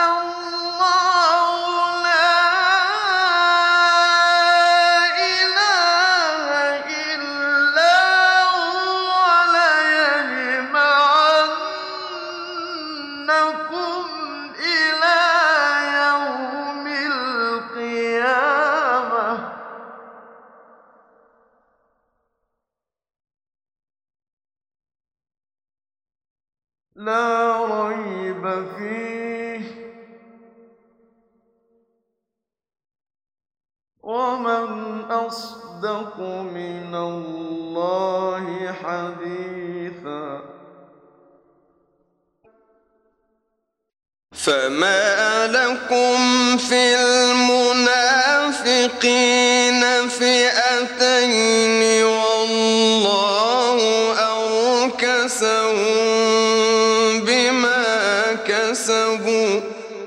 لا ريب فيه ومن أصدق من الله حديثا فما لكم في المنافقين فئتين والله أركسهم بما كسبوا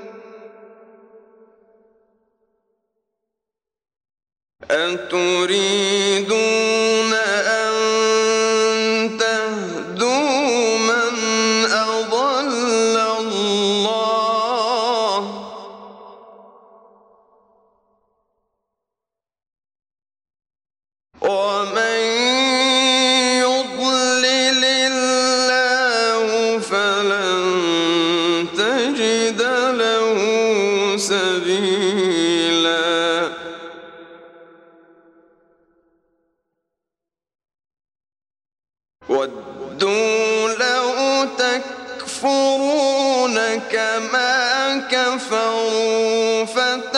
أتريدون أن تهدوا من أضل الله ومن يضلل الله فلن تجد له سبيلا ودوا لو تكفرون كما كفروا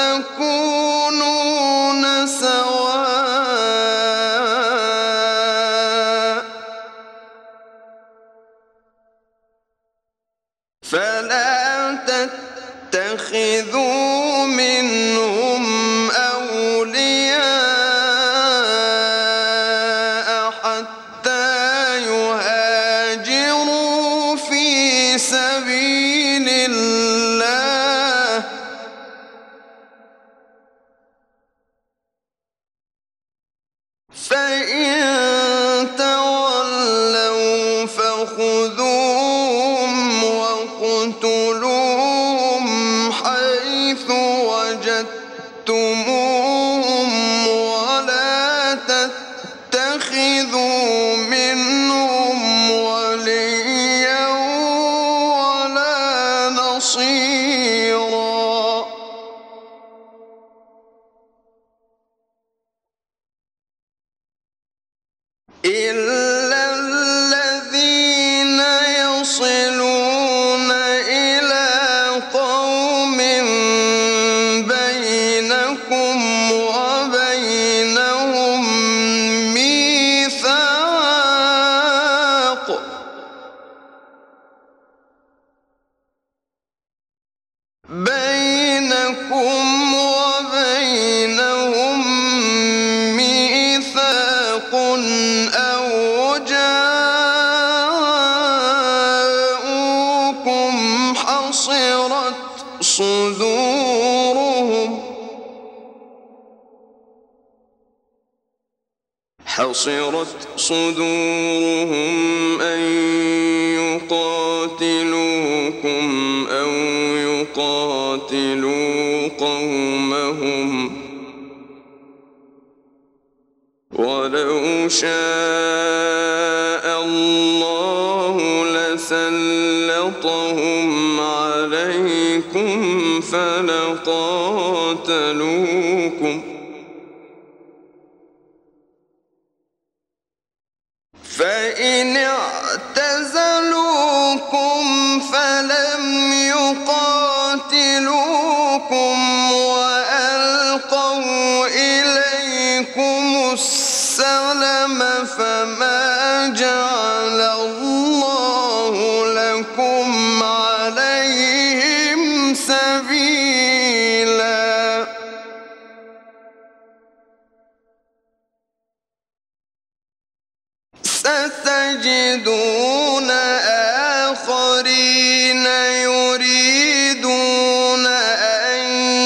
فتكونون سواء فلا تتخذوا منهم أولياء حتى يهاجروا في سبيل الله فإن تولوا فخذوهم واقتلوهم حيث وجدتموهم ولا تتخذوا منهم وليا ولا نصيرا إلا الذين يصلون إلى قوم بينكم وبينهم ميثاق أو جاءوكم حصرت صدورهم أن يقاتلوكم أو يقاتلوا قومهم ولو شاء الله لسلطهم عليكم فلقاتلوكم فإن اعتزلوكم فلم يقاتلوكم وألقوا إليكم السلم فما جعل الله لكم عليهم سبيلا ستجدون آخرين يريدون أن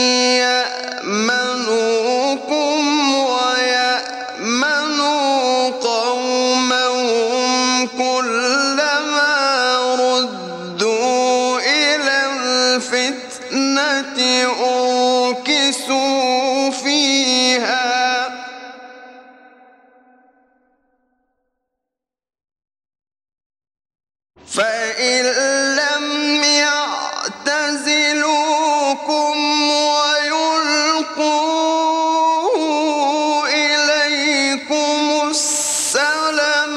يأمنوكم ويأمنوا قومهم كلما ردوا إلى الفتنة الفتنة أركسوا فيها فإن لم يعتزلوكم ويلقوا إليكم السلم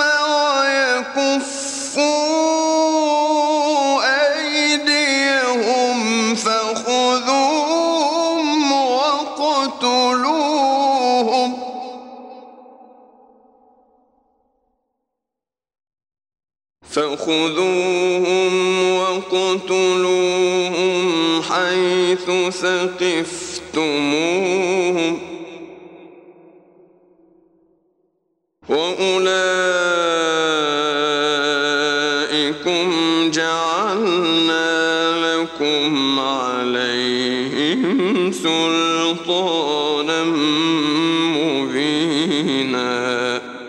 ويكفوا أيديهم فخذوهم واقتلوهم حيث ثقفتموهم وأولئكم جعلنا لكم عليهم سلطانا مبينا